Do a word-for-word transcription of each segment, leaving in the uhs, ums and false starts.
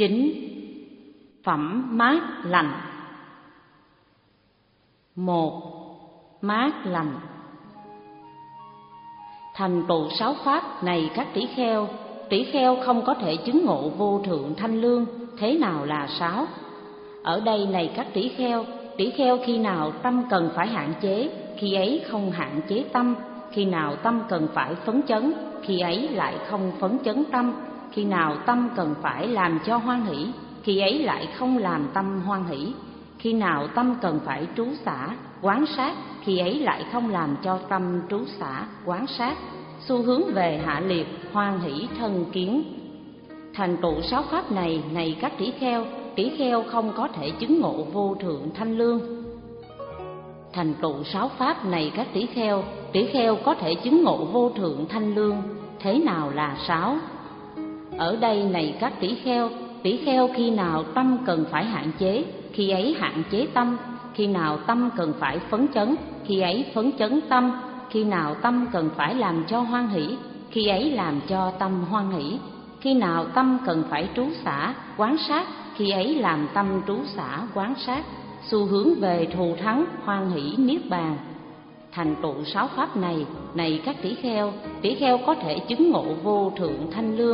Chín. Phẩm mát lành. Một. Mát lành. Thành tựu sáu pháp này các tỷ kheo, tỷ kheo không có thể chứng ngộ vô thượng thanh lương, thế nào là sáu? Ở đây này các tỷ kheo, tỷ kheo khi nào tâm cần phải hạn chế, khi ấy không hạn chế tâm; khi nào tâm cần phải phấn chấn, khi ấy lại không phấn chấn tâm; khi nào tâm cần phải làm cho hoan hỷ, khi ấy lại không làm tâm hoan hỷ; khi nào tâm cần phải trú xả, quán sát, khi ấy lại không làm cho tâm trú xả, quán sát. Xu hướng về hạ liệt, hoan hỷ thân kiến. Thành tựu sáu pháp này này các tỷ kheo, tỷ kheo không có thể chứng ngộ vô thượng thanh lương. Thành tựu sáu pháp này các tỷ kheo, tỷ kheo có thể chứng ngộ vô thượng thanh lương, thế nào là sáu? Ở đây này các tỷ kheo, tỷ kheo khi nào tâm cần phải hạn chế, khi ấy hạn chế tâm; khi nào tâm cần phải phấn chấn, khi ấy phấn chấn tâm; khi nào tâm cần phải làm cho hoan hỷ, khi ấy làm cho tâm hoan hỷ; khi nào tâm cần phải trú xả, quán sát, khi ấy làm tâm trú xả, quán sát. Xu hướng về thù thắng, hoan hỷ, niết bàn. Thành tựu sáu pháp này này các tỷ kheo, tỷ kheo có thể chứng ngộ vô thượng thanh lương.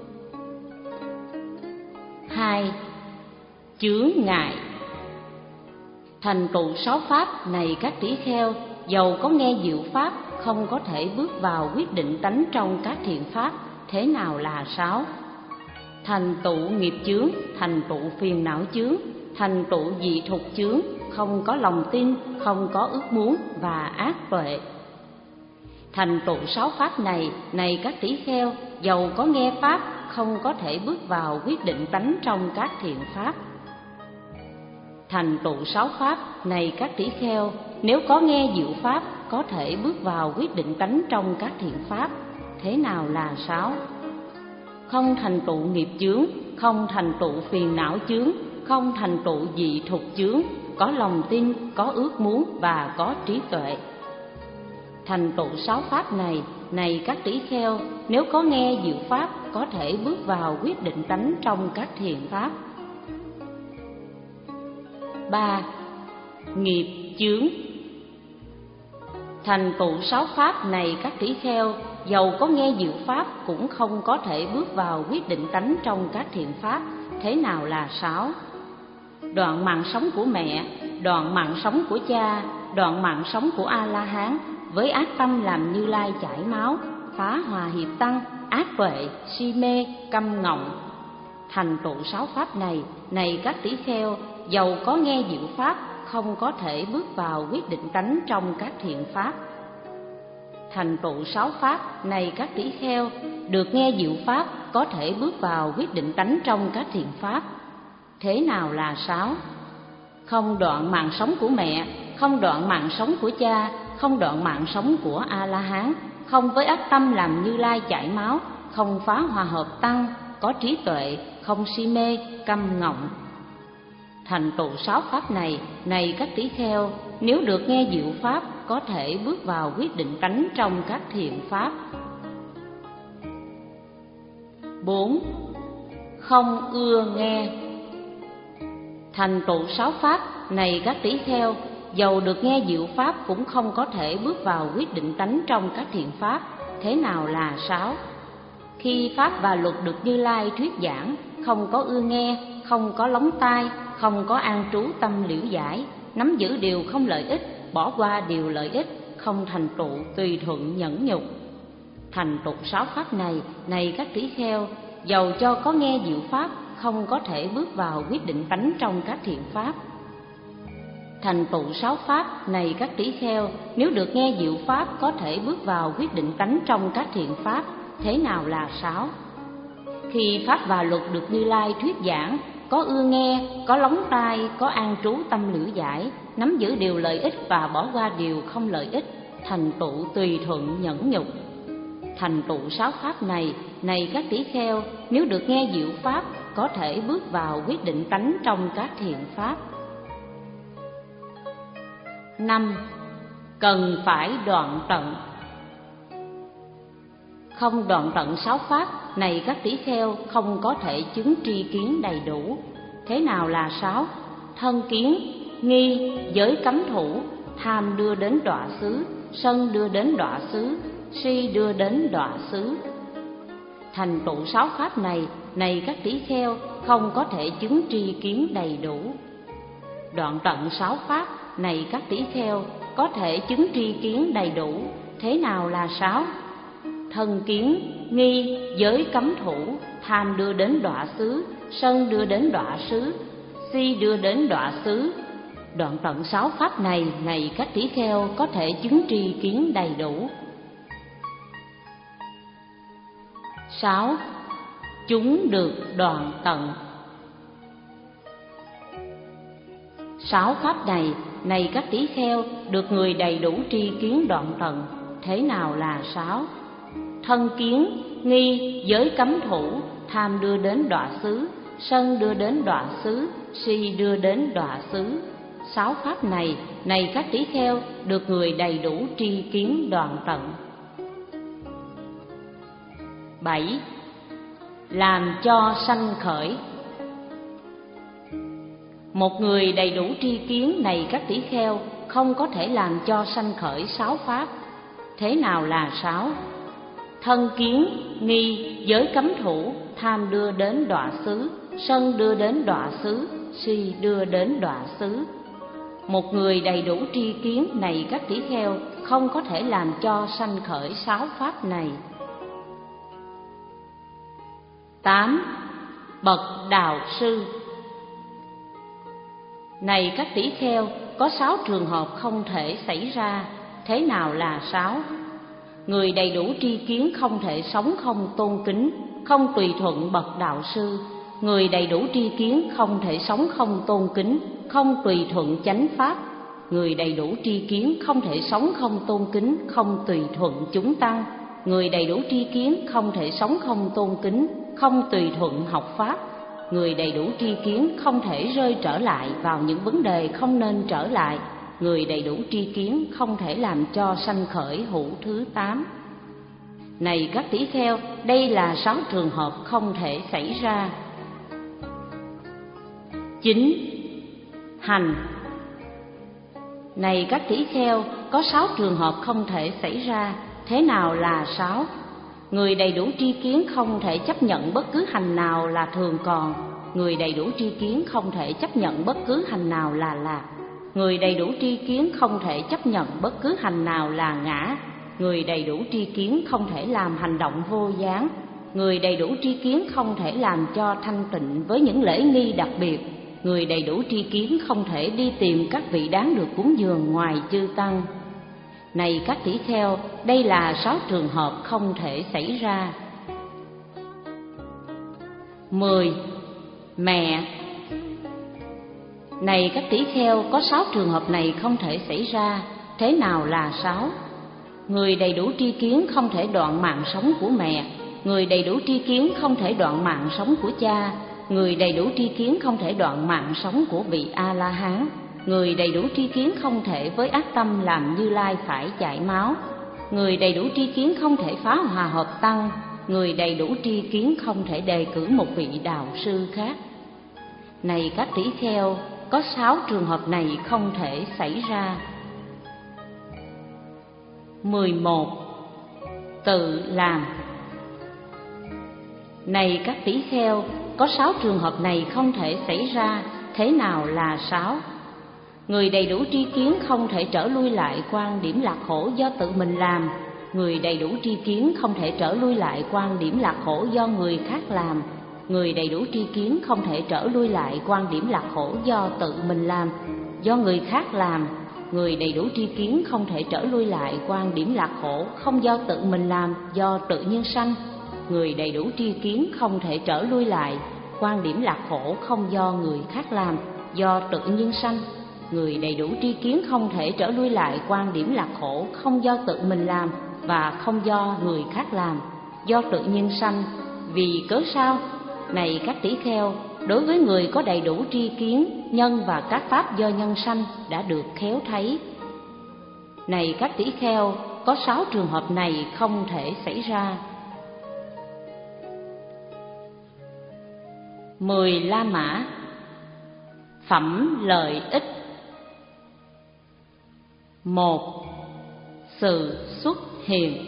Hai. Chướng ngại. Thành tựu sáu pháp này các tỷ kheo, dầu có nghe diệu pháp, không có thể bước vào quyết định tánh trong các thiện pháp, thế nào là sáu? Thành tựu nghiệp chướng, thành tựu phiền não chướng, thành tựu dị thục chướng, không có lòng tin, không có ước muốn và ác tuệ. Thành tựu sáu pháp này này các tỷ kheo, dầu có nghe pháp, không có thể bước vào quyết định tánh trong các thiện pháp. Thành tựu sáu pháp này các tỷ kheo, nếu có nghe diệu pháp, có thể bước vào quyết định tánh trong các thiện pháp, thế nào là sáu? Không thành tựu nghiệp chướng, không thành tựu phiền não chướng, không thành tựu dị thục chướng, có lòng tin, có ước muốn và có trí tuệ. Thành tựu sáu pháp này này các tỷ kheo, nếu có nghe diệu pháp, có thể bước vào quyết định tánh trong các thiện pháp. Ba. Nghiệp chướng. Thành tựu sáu pháp này các tỷ kheo, dầu có nghe diệu pháp, cũng không có thể bước vào quyết định tánh trong các thiện pháp, thế nào là sáu? Đoạn mạng sống của mẹ, đoạn mạng sống của cha, đoạn mạng sống của A-la-hán, với ác tâm làm Như Lai chảy máu, phá hòa hiệp tăng, ác tuệ, si mê, căm ngọng. Thành tựu sáu pháp này này các tỷ kheo, dầu có nghe diệu pháp, không có thể bước vào quyết định tánh trong các thiện pháp. Thành tựu sáu pháp này các tỷ kheo, được nghe diệu pháp, có thể bước vào quyết định tánh trong các thiện pháp, thế nào là sáu? Không đoạn mạng sống của mẹ, không đoạn mạng sống của cha, không đoạn mạng sống của A-la-hán, không với ác tâm làm Như Lai chảy máu, không phá hòa hợp tăng, có trí tuệ, không si mê, căm ngọng. Thành tựu sáu pháp này này các tỷ kheo, nếu được nghe diệu pháp, có thể bước vào quyết định tánh trong các thiện pháp. Bốn. Không ưa nghe. Thành tựu sáu pháp này các tỷ kheo, dầu được nghe diệu pháp, cũng không có thể bước vào quyết định tánh trong các thiện pháp, thế nào là sáu? Khi pháp và luật được Như Lai thuyết giảng, không có ưa nghe, không có lóng tai, không có an trú tâm liễu giải, nắm giữ điều không lợi ích, bỏ qua điều lợi ích, không thành tựu tùy thuận nhẫn nhục. Thành tựu sáu pháp này này các tỷ kheo, dầu cho có nghe diệu pháp, không có thể bước vào quyết định tánh trong các thiện pháp. Thành tựu sáu pháp này các tỷ kheo, nếu được nghe diệu pháp, có thể bước vào quyết định tánh trong các thiện pháp, thế nào là sáu? Khi pháp và luật được Như Lai thuyết giảng, có ưa nghe, có lóng tai, có an trú tâm liễu giải, nắm giữ điều lợi ích và bỏ qua điều không lợi ích, thành tựu tùy thuận nhẫn nhục. Thành tựu sáu pháp này này các tỷ kheo, nếu được nghe diệu pháp, có thể bước vào quyết định tánh trong các thiện pháp. Năm. Cần phải đoạn tận. Không đoạn tận sáu pháp này các tỷ kheo không có thể chứng tri kiến đầy đủ. Thế nào là sáu? Thân kiến, nghi, giới cấm thủ, tham đưa đến đọa xứ, sân đưa đến đọa xứ, si đưa đến đọa xứ. Thành tựu sáu pháp này, này các tỷ kheo không có thể chứng tri kiến đầy đủ. Đoạn tận sáu pháp này các tỷ kheo có thể chứng tri kiến đầy đủ. Thế nào là sáu? Thân kiến, nghi, giới cấm thủ, tham đưa đến đọa xứ, sân đưa đến đọa xứ, si đưa đến đọa xứ. Đoạn tận sáu pháp này, này các tỷ kheo có thể chứng tri kiến đầy đủ. Sáu. Chúng được đoạn tận. Sáu pháp này, này các tỷ kheo được người đầy đủ tri kiến đoạn tận. Thế nào là sáu? Thân kiến, nghi, giới cấm thủ, tham đưa đến đọa xứ, sân đưa đến đọa xứ, si đưa đến đọa xứ. Sáu pháp này, này các tỷ kheo được người đầy đủ tri kiến đoạn tận. Bảy. Làm cho sanh khởi. Một người đầy đủ tri kiến này các tỷ kheo không có thể làm cho sanh khởi sáu pháp. Thế nào là sáu? Thân kiến, nghi, giới cấm thủ, tham đưa đến đọa xứ, sân đưa đến đọa xứ, si đưa đến đọa xứ. Một người đầy đủ tri kiến này các tỷ kheo không có thể làm cho sanh khởi sáu pháp này. Tám. Bậc đạo sư. Này các tỷ kheo, có sáu trường hợp không thể xảy ra. Thế nào là sáu? Người đầy đủ tri kiến không thể sống không tôn kính, không tùy thuận bậc đạo sư. Người đầy đủ tri kiến không thể sống không tôn kính, không tùy thuận chánh pháp. Người đầy đủ tri kiến không thể sống không tôn kính, không tùy thuận chúng tăng. Người đầy đủ tri kiến không thể sống không tôn kính, không tùy thuận học pháp. Người đầy đủ tri kiến không thể rơi trở lại vào những vấn đề không nên trở lại. Người đầy đủ tri kiến không thể làm cho sanh khởi hữu thứ tám. Này các tỷ kheo, đây là sáu trường hợp không thể xảy ra. Chín. Hành. Này các tỷ kheo, có sáu trường hợp không thể xảy ra. Thế nào là sáu? Người đầy đủ tri kiến không thể chấp nhận bất cứ hành nào là thường còn. Người đầy đủ tri kiến không thể chấp nhận bất cứ hành nào là lạc. Người đầy đủ tri kiến không thể chấp nhận bất cứ hành nào là ngã. Người đầy đủ tri kiến không thể làm hành động vô gián. Người đầy đủ tri kiến không thể làm cho thanh tịnh với những lễ nghi đặc biệt. Người đầy đủ tri kiến không thể đi tìm các vị đáng được cúng dường ngoài chư tăng. Này các tỷ kheo, đây là sáu trường hợp không thể xảy ra. Mười. Mẹ. Này các tỷ kheo, có sáu trường hợp này không thể xảy ra. Thế nào là sáu? Người đầy đủ tri kiến không thể đoạn mạng sống của mẹ. Người đầy đủ tri kiến không thể đoạn mạng sống của cha. Người đầy đủ tri kiến không thể đoạn mạng sống của vị A-la-hán. Người đầy đủ tri kiến không thể với ác tâm làm Như Lai phải chảy máu. Người đầy đủ tri kiến không thể phá hòa hợp tăng. Người đầy đủ tri kiến không thể đề cử một vị đạo sư khác. Này các tỷ kheo, có sáu trường hợp này không thể xảy ra. Mười một. Tự làm. Này các tỷ kheo, có sáu trường hợp này không thể xảy ra. Thế nào là sáu? Người đầy đủ tri kiến không thể trở lui lại quan điểm lạc khổ do tự mình làm. Người đầy đủ tri kiến không thể trở lui lại quan điểm lạc khổ do người khác làm. Người đầy đủ tri kiến không thể trở lui lại quan điểm lạc khổ do tự mình làm, do người khác làm. Người đầy đủ tri kiến không thể trở lui lại quan điểm lạc khổ không do tự mình làm, do tự nhiên sanh. Người đầy đủ tri kiến không thể trở lui lại quan điểm lạc khổ không do người khác làm, do tự nhiên sanh. Người đầy đủ tri kiến không thể trở lui lại quan điểm lạc khổ không do tự mình làm và không do người khác làm, do tự nhiên sanh. Vì cớ sao? Này các tỷ kheo, đối với người có đầy đủ tri kiến, nhân và các pháp do nhân sanh đã được khéo thấy. Này các tỷ kheo, có sáu trường hợp này không thể xảy ra. Mười La Mã. Phẩm lợi ích. Một. Sự xuất hiện.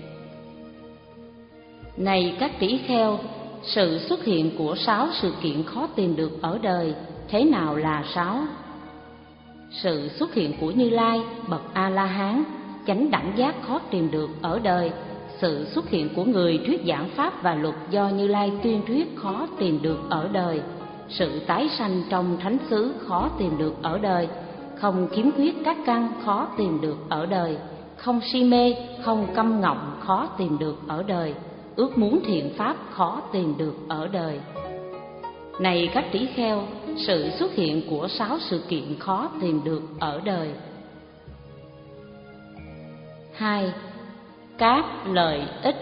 Này các tỷ kheo, sự xuất hiện của sáu sự kiện khó tìm được ở đời, thế nào là sáu? Sự xuất hiện của Như Lai, bậc A-la-hán, chánh đẳng giác khó tìm được ở đời. Sự xuất hiện của người thuyết giảng pháp và luật do Như Lai tuyên thuyết khó tìm được ở đời. Sự tái sanh trong thánh xứ khó tìm được ở đời. Không khiếm khuyết các căn khó tìm được ở đời. Không si mê, không câm ngọng khó tìm được ở đời. Ước muốn thiện pháp khó tìm được ở đời. Này các tỷ kheo, sự xuất hiện của sáu sự kiện khó tìm được ở đời. Hai. Các lợi ích.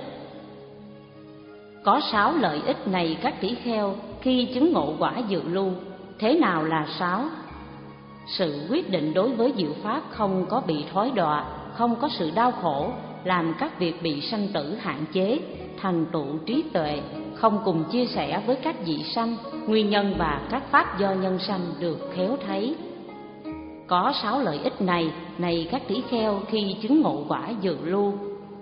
Có sáu lợi ích này các tỷ kheo khi chứng ngộ quả dự lưu. Thế nào là sáu? Sự quyết định đối với diệu pháp không có bị thói đọa, không có sự đau khổ, làm các việc bị sanh tử hạn chế, thành tựu trí tuệ, không cùng chia sẻ với các vị sanh, nguyên nhân và các pháp do nhân sanh được khéo thấy. Có sáu lợi ích này, này các tỷ kheo khi chứng ngộ quả dự lưu.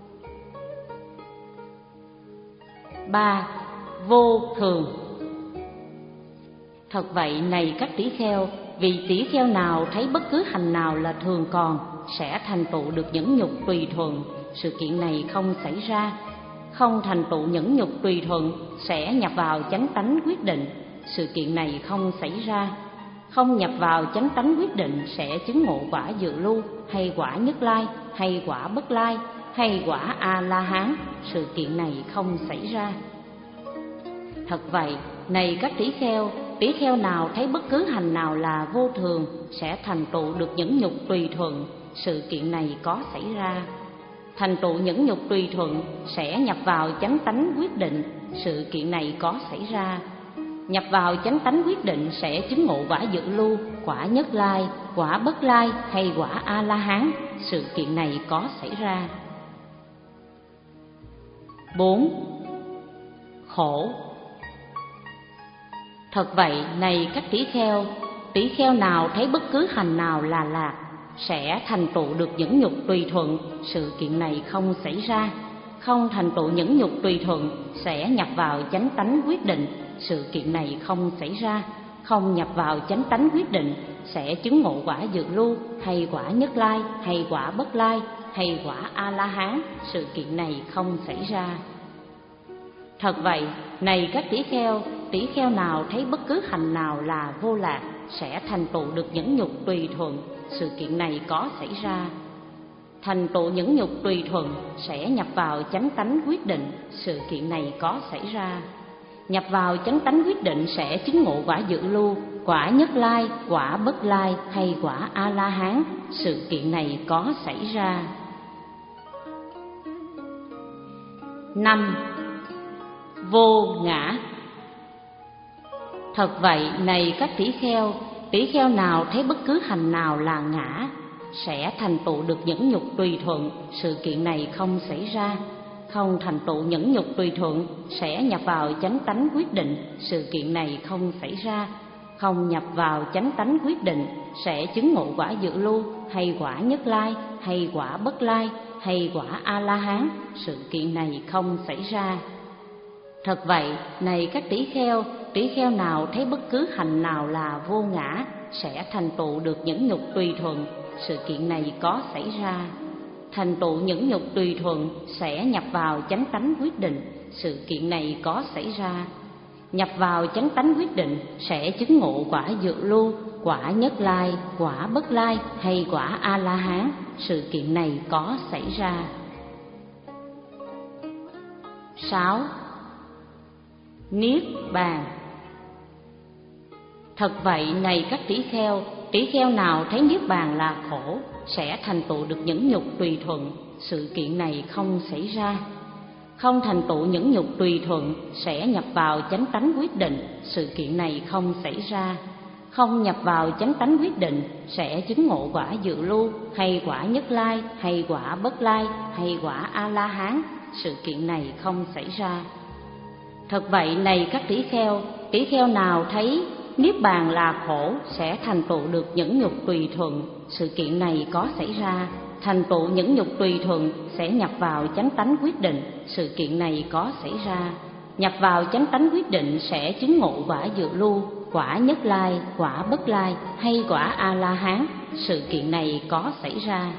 Ba. Vô thường. Thật vậy này các tỷ kheo, vì tỷ kheo nào thấy bất cứ hành nào là thường còn, sẽ thành tựu được nhẫn nhục tùy thuận. Sự kiện này không xảy ra. Không thành tựu nhẫn nhục tùy thuận, sẽ nhập vào chánh tánh quyết định. Sự kiện này không xảy ra. Không nhập vào chánh tánh quyết định, sẽ chứng ngộ quả dự lưu, hay quả nhất lai, hay quả bất lai, hay quả A-la-hán. Sự kiện này không xảy ra. Thật vậy, này các tỷ kheo, tỷ kheo nào thấy bất cứ hành nào là vô thường, sẽ thành tựu được nhẫn nhục tùy thuận. Sự kiện này có xảy ra. Thành tựu nhẫn nhục tùy thuận, sẽ nhập vào chánh tánh quyết định. Sự kiện này có xảy ra. Nhập vào chánh tánh quyết định, sẽ chứng ngộ quả dự lưu, quả nhất lai, quả bất lai, hay quả A-la-hán. Sự kiện này có xảy ra. Bốn. Khổ. Thật vậy, này các tỷ kheo, tỷ kheo nào thấy bất cứ hành nào là lạc, sẽ thành tựu được nhẫn nhục tùy thuận. Sự kiện này không xảy ra. Không thành tựu nhẫn nhục tùy thuận, sẽ nhập vào chánh tánh quyết định. Sự kiện này không xảy ra. Không nhập vào chánh tánh quyết định, sẽ chứng ngộ quả dự lưu, hay quả nhất lai, hay quả bất lai, hay quả A-la-hán. Sự kiện này không xảy ra. Thật vậy, này các tỷ kheo, tỷ kheo nào thấy bất cứ hành nào là vô lạc, sẽ thành tựu được nhẫn nhục tùy thuận. Sự kiện này có xảy ra. Thành tựu nhẫn nhục tùy thuận, sẽ nhập vào chánh tánh quyết định. Sự kiện này có xảy ra. Nhập vào chánh tánh quyết định, sẽ chứng ngộ quả dự lưu, quả nhất lai, quả bất lai, hay quả A-la-hán. Sự kiện này có xảy ra. Năm. Vô ngã. Thật vậy, này các tỷ kheo, tỷ kheo nào thấy bất cứ hành nào là ngã, sẽ thành tựu được nhẫn nhục tùy thuận. Sự kiện này không xảy ra. Không thành tựu nhẫn nhục tùy thuận, sẽ nhập vào chánh tánh quyết định. Sự kiện này không xảy ra. Không nhập vào chánh tánh quyết định, sẽ chứng ngộ quả dự lưu, hay quả nhất lai, hay quả bất lai, hay quả A-la-hán. Sự kiện này không xảy ra. Thật vậy, này các tỷ kheo, tỷ kheo nào thấy bất cứ hành nào là vô ngã, sẽ thành tựu được nhẫn nhục tùy thuận. Sự kiện này có xảy ra. Thành tựu nhẫn nhục tùy thuận, sẽ nhập vào chánh tánh quyết định. Sự kiện này có xảy ra. Nhập vào chánh tánh quyết định, sẽ chứng ngộ quả dự lưu, quả nhất lai, quả bất lai, hay quả A-la-hán. Sự kiện này có xảy ra. Sáu. Niết bàn. Thật vậy, này các tỷ kheo, tỷ kheo nào thấy niết bàn là khổ, sẽ thành tựu được nhẫn nhục tùy thuận. Sự kiện này không xảy ra. Không thành tựu nhẫn nhục tùy thuận, sẽ nhập vào chánh tánh quyết định. Sự kiện này không xảy ra. Không nhập vào chánh tánh quyết định, sẽ chứng ngộ quả dự lưu, hay quả nhất lai, hay quả bất lai, hay quả A-la-hán. Sự kiện này không xảy ra. Thật vậy này các tỷ kheo, tỷ kheo nào thấy niết bàn là khổ sẽ thành tựu được nhẫn nhục tùy thuận. Sự kiện này có xảy ra, thành tựu nhẫn nhục tùy thuận sẽ nhập vào chánh tánh quyết định. Sự kiện này có xảy ra, nhập vào chánh tánh quyết định sẽ chứng ngộ quả dự lưu, quả nhất lai, quả bất lai hay quả a la hán. Sự kiện này có xảy ra.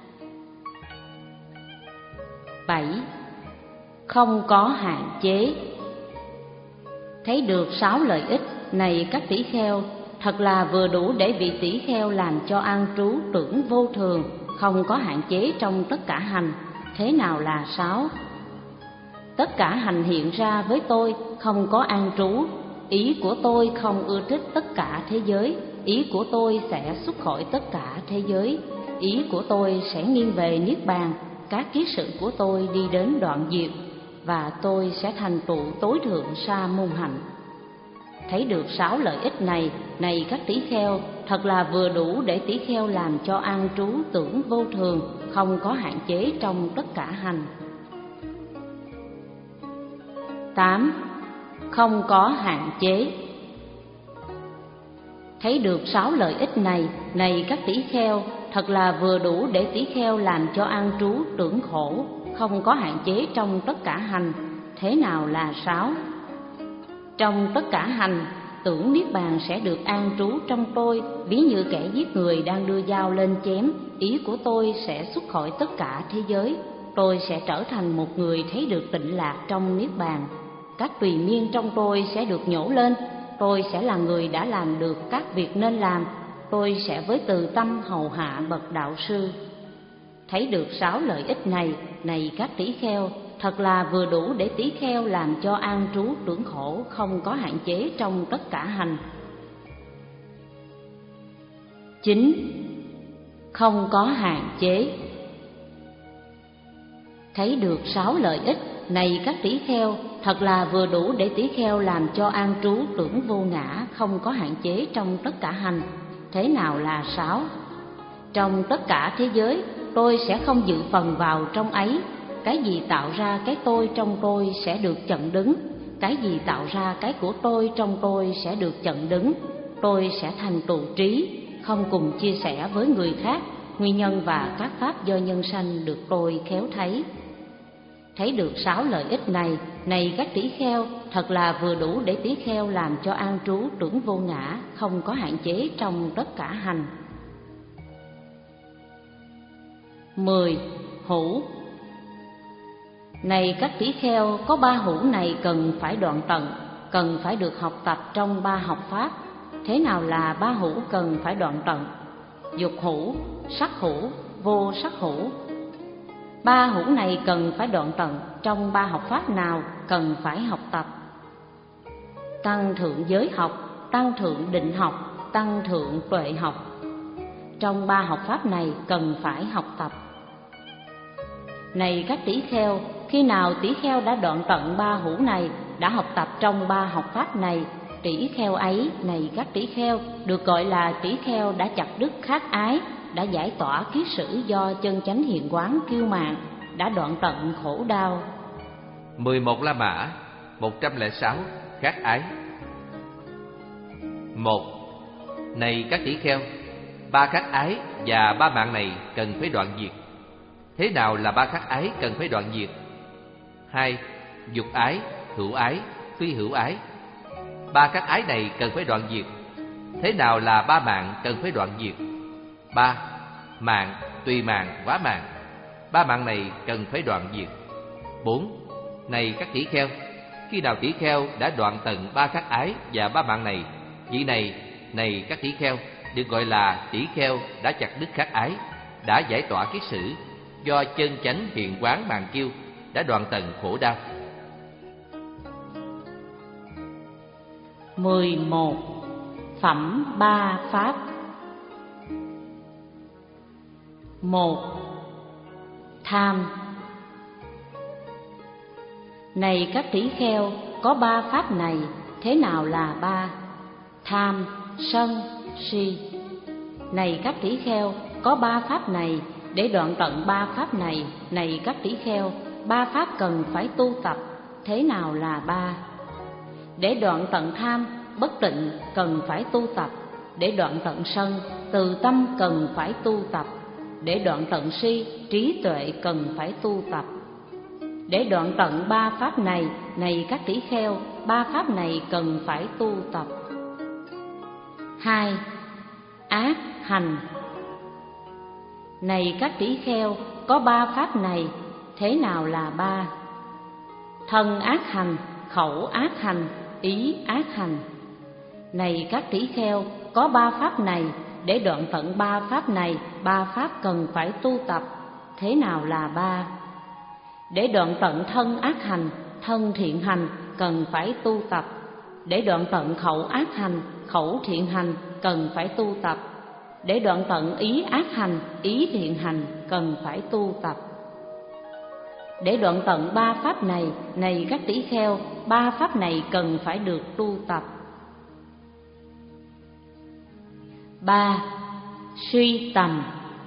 Bảy. Không có hạn chế. Thấy được sáu lợi ích này các tỷ kheo, thật là vừa đủ để vị tỷ kheo làm cho an trú tưởng vô thường, không có hạn chế trong tất cả hành. Thế nào là sáu? Tất cả hành hiện ra với tôi không có an trú. Ý của tôi không ưa thích tất cả thế giới. Ý của tôi sẽ xuất khỏi tất cả thế giới. Ý của tôi sẽ nghiêng về niết bàn. Các kiết sự của tôi đi đến đoạn diệt, và tôi sẽ thành tựu tối thượng sa môn hạnh. Thấy được sáu lợi ích này, này các tỷ kheo, thật là vừa đủ để tỷ kheo làm cho an trú tưởng vô thường, không có hạn chế trong tất cả hành. Tám. Không có hạn chế. Thấy được sáu lợi ích này, này các tỷ kheo, thật là vừa đủ để tỷ kheo làm cho an trú tưởng khổ, không có hạn chế trong tất cả hành. Thế nào là sáu? Trong tất cả hành, tưởng niết bàn sẽ được an trú trong tôi. Ví như kẻ giết người đang đưa dao lên chém, ý của tôi sẽ xuất khỏi tất cả thế giới. Tôi sẽ trở thành một người thấy được tịnh lạc trong niết bàn. Các tùy miên trong tôi sẽ được nhổ lên. Tôi sẽ là người đã làm được các việc nên làm. Tôi sẽ với từ tâm hầu hạ bậc đạo sư. Thấy được sáu lợi ích này, này các tỷ kheo, thật là vừa đủ để tỷ kheo làm cho an trú tưởng khổ, không có hạn chế trong tất cả hành. Chín. Không có hạn chế. Thấy được sáu lợi ích này các tỷ kheo, thật là vừa đủ để tỷ kheo làm cho an trú tưởng vô ngã, không có hạn chế trong tất cả hành. Thế nào là sáu? Trong tất cả thế giới, tôi sẽ không dự phần vào trong ấy. Cái gì tạo ra cái tôi trong tôi sẽ được chặn đứng. Cái gì tạo ra cái của tôi trong tôi sẽ được chặn đứng. Tôi sẽ thành tựu trí, không cùng chia sẻ với người khác nguyên nhân và các pháp do nhân sanh được tôi khéo thấy. Thấy được sáu lợi ích này, này các tỷ kheo, thật là vừa đủ để tỷ kheo làm cho an trú tưởng vô ngã, không có hạn chế trong tất cả hành. Mười. Hữu. Này các tỷ kheo, có ba hữu này cần phải đoạn tận, cần phải được học tập trong ba học pháp. Thế nào là ba hữu cần phải đoạn tận? Dục hữu, sắc hữu, vô sắc hữu. Ba hữu này cần phải đoạn tận, trong ba học pháp nào cần phải học tập? Tăng thượng giới học, tăng thượng định học, tăng thượng tuệ học. Trong ba học pháp này cần phải học tập. Này các tỷ kheo, khi nào tỷ kheo đã đoạn tận ba hữu này, đã học tập trong ba học pháp này, tỷ kheo ấy, này các tỷ kheo, được gọi là tỷ kheo đã chặt đứt khát ái, đã giải tỏa kiết sử do chân chánh hiện quán kiêu mạn, đã đoạn tận khổ đau. Mười một La Mã. Một trăm lẻ sáu. Khát ái. Một. Này các tỷ kheo, ba khát ái và ba mạng này cần phải đoạn diệt. Thế nào là ba khát ái cần phải đoạn diệt? Hai. Dục ái, hữu ái, phi hữu ái. Ba khát ái này cần phải đoạn diệt. Thế nào là ba mạng cần phải đoạn diệt? Ba. Mạng, tùy mạng, quá mạng. Ba mạng này cần phải đoạn diệt. Bốn. Này các tỷ kheo, khi nào tỷ kheo đã đoạn tận ba khát ái và ba mạng này, vị này, này các tỷ kheo, được gọi là tỷ kheo đã chặt đứt khát ái, đã giải tỏa kiết sử, do chân chánh hiện quán màng kiêu, đã đoạn tận khổ đau. Mười một. Phẩm ba pháp. Một. Tham. Này các tỷ kheo, có ba pháp này. Thế nào là ba? Tham, sân, si. Này các tỷ kheo, có ba pháp này. Để đoạn tận ba pháp này, này các tỷ kheo, ba pháp cần phải tu tập. Thế nào là ba? Để đoạn tận tham, bất tịnh cần phải tu tập. Để đoạn tận sân, từ tâm cần phải tu tập. Để đoạn tận si, trí tuệ cần phải tu tập. Để đoạn tận ba pháp này, này các tỷ kheo, ba pháp này cần phải tu tập. Hai, ác hành. Này các tỷ kheo, có ba pháp này, thế nào là ba? Thân ác hành, khẩu ác hành, ý ác hành. Này các tỷ kheo, có ba pháp này, để đoạn tận ba pháp này, ba pháp cần phải tu tập, thế nào là ba? Để đoạn tận thân ác hành, thân thiện hành cần phải tu tập. Để đoạn tận khẩu ác hành, khẩu thiện hành cần phải tu tập. Để đoạn tận ý ác hành, ý thiện hành cần phải tu tập. Để đoạn tận ba pháp này, này các tỷ kheo, ba pháp này cần phải được tu tập. Ba, suy tầm.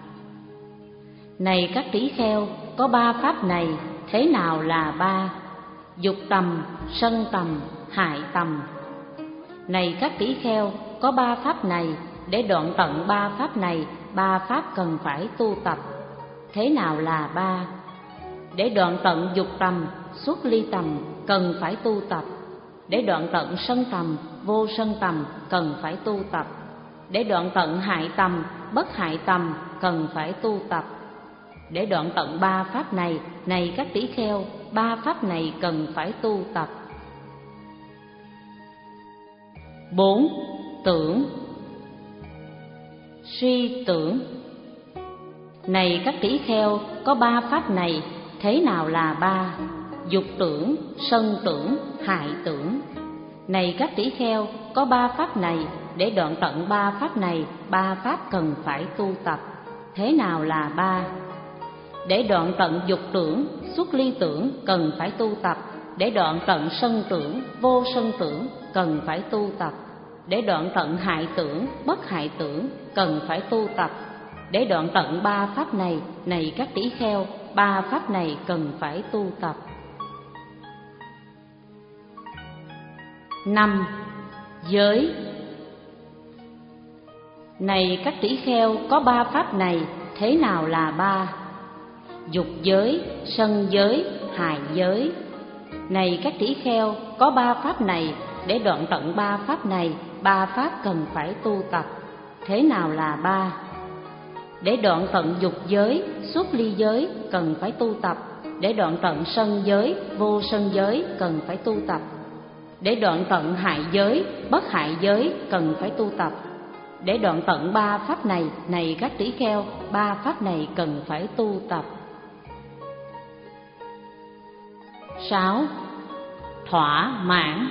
Này các tỷ kheo, có ba pháp này, thế nào là ba? Dục tầm, sân tầm, hại tầm. Này các tỷ kheo, có ba pháp này, để đoạn tận ba pháp này, ba pháp cần phải tu tập, thế nào là ba? Để đoạn tận dục tầm, xuất ly tầm cần phải tu tập. Để đoạn tận sân tầm, vô sân tầm cần phải tu tập. Để đoạn tận hại tầm, bất hại tầm cần phải tu tập. Để đoạn tận ba pháp này, này các tỷ kheo, ba pháp này cần phải tu tập. Bốn, tưởng. Suy tưởng. Này các tỷ kheo, có ba pháp này, thế nào là ba? Dục tưởng, sân tưởng, hại tưởng. Này các tỷ kheo, có ba pháp này, để đoạn tận ba pháp này, ba pháp cần phải tu tập, thế nào là ba? Để đoạn tận dục tưởng, xuất ly tưởng cần phải tu tập. Để đoạn tận sân tưởng, vô sân tưởng cần phải tu tập. Để đoạn tận hại tưởng, bất hại tưởng cần phải tu tập. Để đoạn tận ba pháp này, này các tỷ kheo, ba pháp này cần phải tu tập. Năm, giới. Này các tỷ kheo, có ba pháp này, thế nào là ba? Dục giới, sân giới, hại giới. Này các tỷ kheo, có ba pháp này, để đoạn tận ba pháp này, ba pháp cần phải tu tập, thế nào là ba? Để đoạn tận dục giới, xuất ly giới cần phải tu tập. Để đoạn tận sân giới, vô sân giới cần phải tu tập. Để đoạn tận hại giới, bất hại giới cần phải tu tập. Để đoạn tận ba pháp này, này các tỷ kheo, ba pháp này cần phải tu tập. Sáu, thỏa mãn.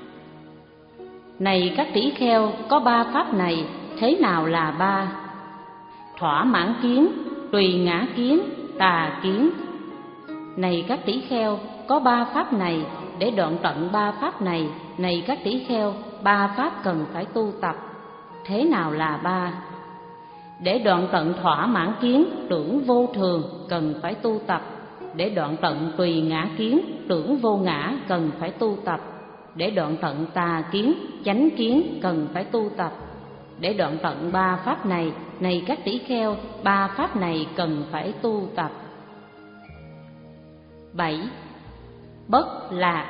Này các tỷ kheo, có ba pháp này, thế nào là ba? Thỏa mãn kiến, tùy ngã kiến, tà kiến. Này các tỷ kheo, có ba pháp này, để đoạn tận ba pháp này, này các tỷ kheo, ba pháp cần phải tu tập, thế nào là ba? Để đoạn tận thỏa mãn kiến, tưởng vô thường cần phải tu tập. Để đoạn tận tùy ngã kiến, tưởng vô ngã cần phải tu tập. Để đoạn tận tà kiến, chánh kiến cần phải tu tập. Để đoạn tận ba pháp này, này các tỷ kheo, ba pháp này cần phải tu tập. Bảy, bất lạc.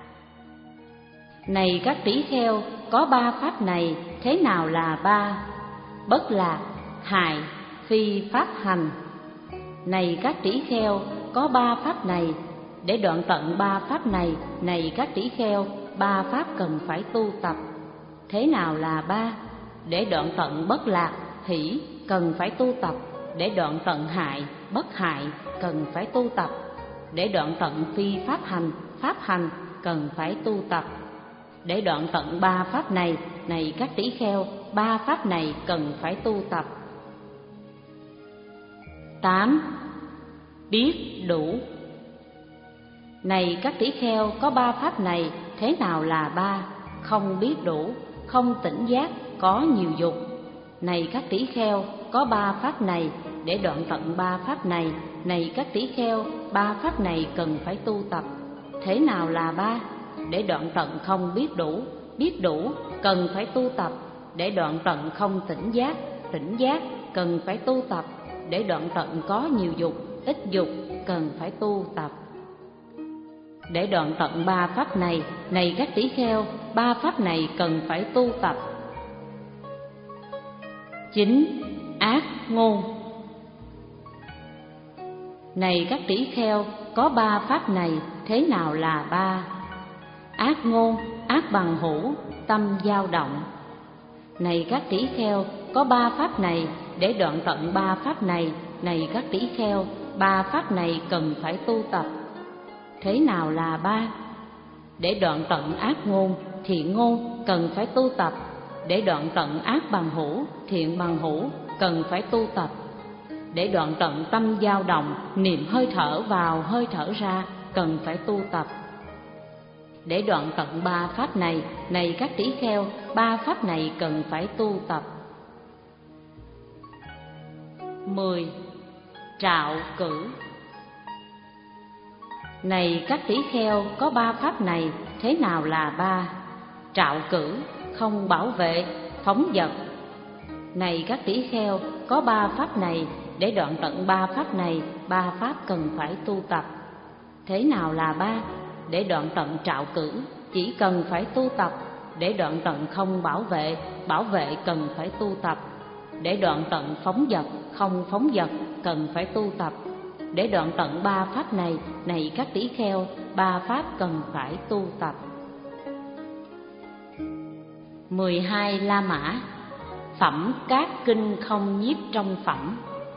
Này các tỷ kheo, có ba pháp này, thế nào là ba? Bất lạc, hại, phi pháp hành. Này các tỷ kheo, có ba pháp này, để đoạn tận ba pháp này, này các tỷ kheo, ba pháp cần phải tu tập, thế nào là ba? Để đoạn tận bất lạc, hỷ cần phải tu tập. Để đoạn tận hại, bất hại cần phải tu tập. Để đoạn tận phi pháp hành, pháp hành cần phải tu tập. Để đoạn tận ba pháp này, này các tỷ kheo, ba pháp này cần phải tu tập. Tám, biết đủ. Này các tỷ kheo, có ba pháp này, thế nào là ba? Không biết đủ, không tỉnh giác, có nhiều dục. Này các tỷ kheo, có ba pháp này, để đoạn tận ba pháp này, này các tỷ kheo, ba pháp này cần phải tu tập, thế nào là ba? để đoạn tận không biết đủ, biết đủ cần phải tu tập để đoạn tận không tỉnh giác, tỉnh giác cần phải tu tập để đoạn tận có nhiều dục, ít dục cần phải tu tập. Để đoạn tận ba pháp này, này các tỷ kheo, ba pháp này cần phải tu tập. Chín. Ác ngôn. Này các tỷ kheo, có ba pháp này, thế nào là ba? Ác ngôn, ác bằng hữu, tâm dao động. Này các tỷ kheo, có ba pháp này, để đoạn tận ba pháp này, này các tỷ kheo, ba pháp này cần phải tu tập. Thế nào là ba? Để đoạn tận ác ngôn, thiện ngôn cần phải tu tập. Để đoạn tận ác bằng hữu, thiện bằng hữu cần phải tu tập. Để đoạn tận tâm dao động, niệm hơi thở vào hơi thở ra cần phải tu tập. Để đoạn tận ba pháp này, này các tỷ kheo, ba pháp này cần phải tu tập. Mười. Trạo cử. Này các tỷ kheo, có ba pháp này, thế nào là ba? Trạo cử, không bảo vệ, phóng dật. Này các tỷ kheo, có ba pháp này, để đoạn tận ba pháp này, ba pháp cần phải tu tập. Thế nào là ba? Để đoạn tận trạo cử, chỉ cần phải tu tập. Để đoạn tận không bảo vệ, bảo vệ cần phải tu tập. Để đoạn tận phóng dật, không phóng dật cần phải tu tập. Để đoạn tận ba pháp này, này các tỷ kheo, ba pháp cần phải tu tập. Mười hai. La mã. Phẩm các kinh không nhiếp trong phẩm.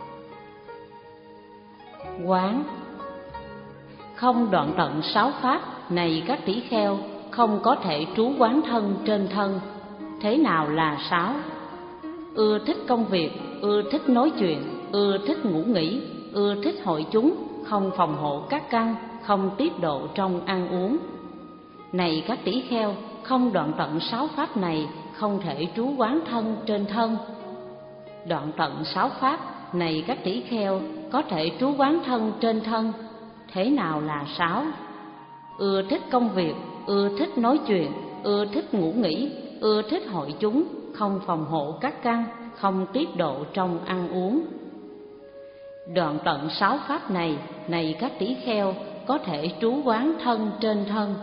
Quán. Không đoạn tận sáu pháp, này các tỷ kheo, không có thể trú quán thân trên thân. Thế nào là sáu? Ưa thích công việc, ưa thích nói chuyện, ưa thích ngủ nghỉ, ưa thích hội chúng, không phòng hộ các căn, không tiết độ trong ăn uống. Này các tỷ kheo, không đoạn tận sáu pháp này, không thể trú quán thân trên thân. Đoạn tận sáu pháp, này các tỷ kheo, có thể trú quán thân trên thân. Thế nào là sáu? Ưa thích công việc, ưa thích nói chuyện, ưa thích ngủ nghỉ, ưa thích hội chúng, không phòng hộ các căn, không tiết độ trong ăn uống. Đoạn tận sáu pháp này, này các tỷ kheo, có thể trú quán thân trên thân.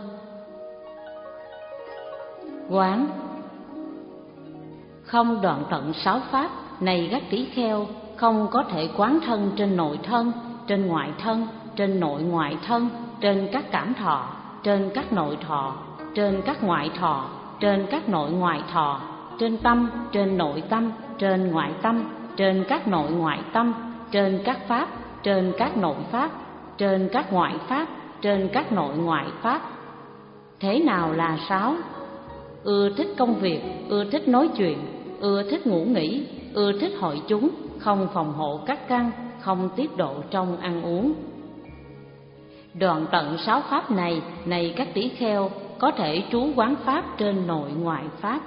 Quán. Không đoạn tận sáu pháp, này các tỷ kheo, không có thể quán thân trên nội thân, trên ngoại thân, trên nội ngoại thân, trên các cảm thọ, trên các nội thọ, trên các ngoại thọ, trên các nội ngoại thọ, trên tâm, trên nội tâm, trên ngoại tâm, trên các nội ngoại tâm, trên các pháp, trên các nội pháp, trên các ngoại pháp, trên các nội ngoại pháp. Thế nào là sáu? Ưa thích công việc, ưa thích nói chuyện, ưa thích ngủ nghỉ, ưa thích hội chúng, không phòng hộ các căn, không tiết độ trong ăn uống. Đoạn tận sáu pháp này, này các tỷ kheo, có thể trú quán pháp trên nội ngoại pháp.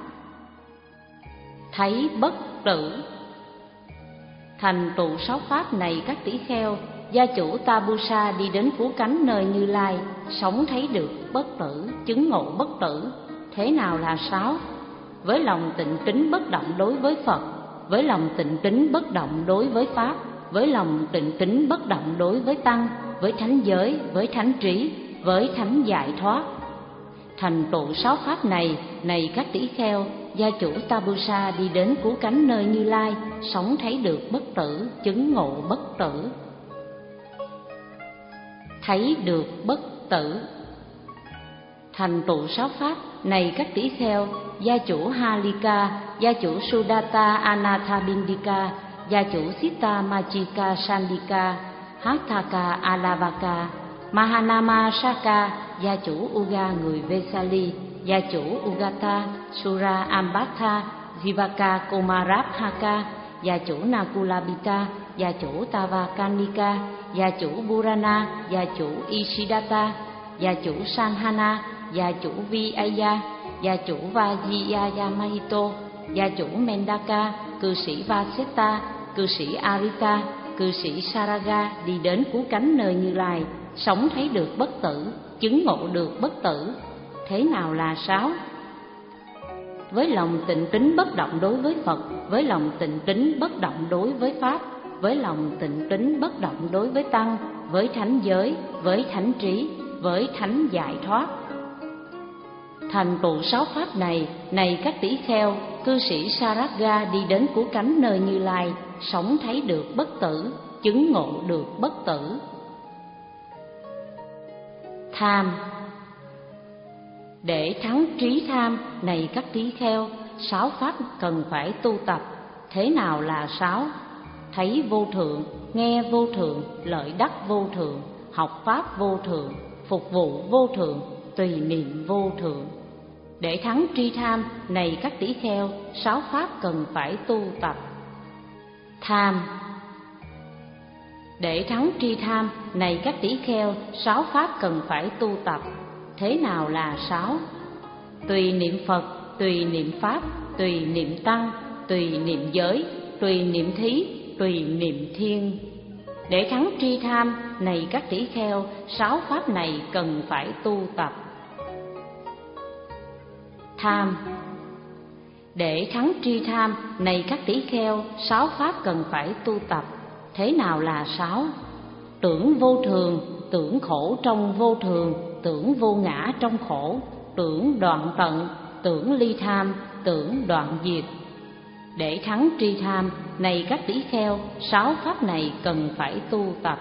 Thấy bất tử. Thành tựu sáu pháp này các tỷ kheo, gia chủ Tabusa đi đến cứu cánh nơi Như Lai, sống thấy được bất tử, chứng ngộ bất tử. Thế nào là sáu? Với lòng tịnh tín bất động đối với Phật, với lòng tịnh tín bất động đối với Pháp, với lòng tịnh tín bất động đối với Tăng, với thánh giới, với thánh trí, với thánh giải thoát. Thành tựu sáu pháp này, này các tỷ kheo, gia chủ Tabusa đi đến cứu cánh nơi Như Lai, sống thấy được bất tử, chứng ngộ bất tử. Thấy được bất tử. Thành tựu sáu pháp, này các tỷ kheo, gia chủ Halika, gia chủ Sudatta Anathabindika, gia chủ Sita Machika Sandika, Hatthaka Alavaka, Mahanama Saka, gia chủ Uga người Vesali, gia chủ Ugata, Sura Ambata, Jivaka Kumarabhaka, gia chủ Nakulabita, gia chủ Tavakanika, gia chủ Burana, gia chủ Ishidatta, gia chủ Sanhana, gia chủ Viaya, gia chủ Vajiyayamahito, gia chủ Mendaka, cư sĩ Vasetta, cư sĩ Arita, cư sĩ Saraga đi đến cứu cánh nơi Như Lai, sống thấy được bất tử, chứng ngộ được bất tử. thế nào là sáu? Với lòng tịnh tín bất động đối với Phật, với lòng tịnh tín bất động đối với Pháp, với lòng tịnh tín bất động đối với Tăng, với thánh giới, với thánh trí, với thánh giải thoát. Thành tựu sáu pháp này, này các tỷ kheo, cư sĩ Saragga đi đến cứu cánh nơi Như Lai, sống thấy được bất tử, chứng ngộ được bất tử. Tham. Để thắng trí tham, này các tỷ kheo, sáu pháp cần phải tu tập. Thế nào là sáu? Thấy vô thượng, nghe vô thượng, lợi đắc vô thượng, học pháp vô thượng, phục vụ vô thượng, tùy niệm vô thượng. Để thắng tri tham, này các tỷ kheo, sáu pháp cần phải tu tập. Tham. Để thắng tri tham, này các tỷ kheo, sáu pháp cần phải tu tập. Thế nào là sáu? Tùy niệm Phật, tùy niệm Pháp, tùy niệm Tăng, tùy niệm giới, tùy niệm thí, tùy niệm thiên. Để thắng tri tham, này các tỷ kheo, sáu pháp này cần phải tu tập. Tham. Để thắng tri tham, này các tỷ kheo, sáu pháp cần phải tu tập. Thế nào là sáu? Tưởng vô thường, tưởng khổ trong vô thường, tưởng vô ngã trong khổ, tưởng đoạn tận, tưởng ly tham, tưởng đoạn diệt. Để thắng tri tham, này các tỷ kheo, sáu pháp này cần phải tu tập.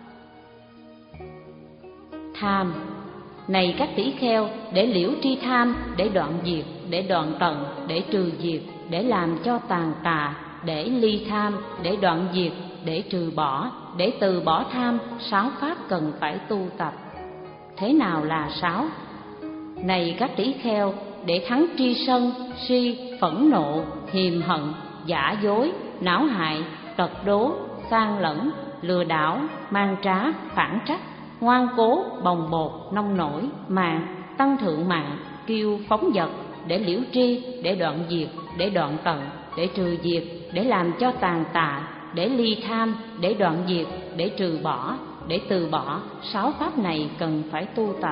Tham. Này các tỷ kheo, để liễu tri tham, để đoạn diệt, để đoạn tận, để trừ diệt, để làm cho tàn tà, để ly tham, để đoạn diệt, để trừ bỏ, để từ bỏ tham, sáu pháp cần phải tu tập. Thế nào là sáu? Này các tỷ kheo, để thắng tri sân, si, phẫn nộ, hiềm hận, giả dối, não hại, tật đố, sang lẫn, lừa đảo, mang trá, phản trắc, ngoan cố, bồng bột, nông nổi, màng, tăng thượng mạng, kiêu, phóng dật, để liễu tri, để đoạn diệt, để đoạn tận, để trừ diệt, để làm cho tàn tạ, để ly tham, để đoạn diệt, để trừ bỏ, để từ bỏ, sáu pháp này cần phải tu tập.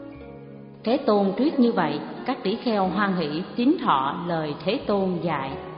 Thế Tôn thuyết như vậy, các tỷ kheo hoan hỷ tín thọ lời Thế Tôn dạy.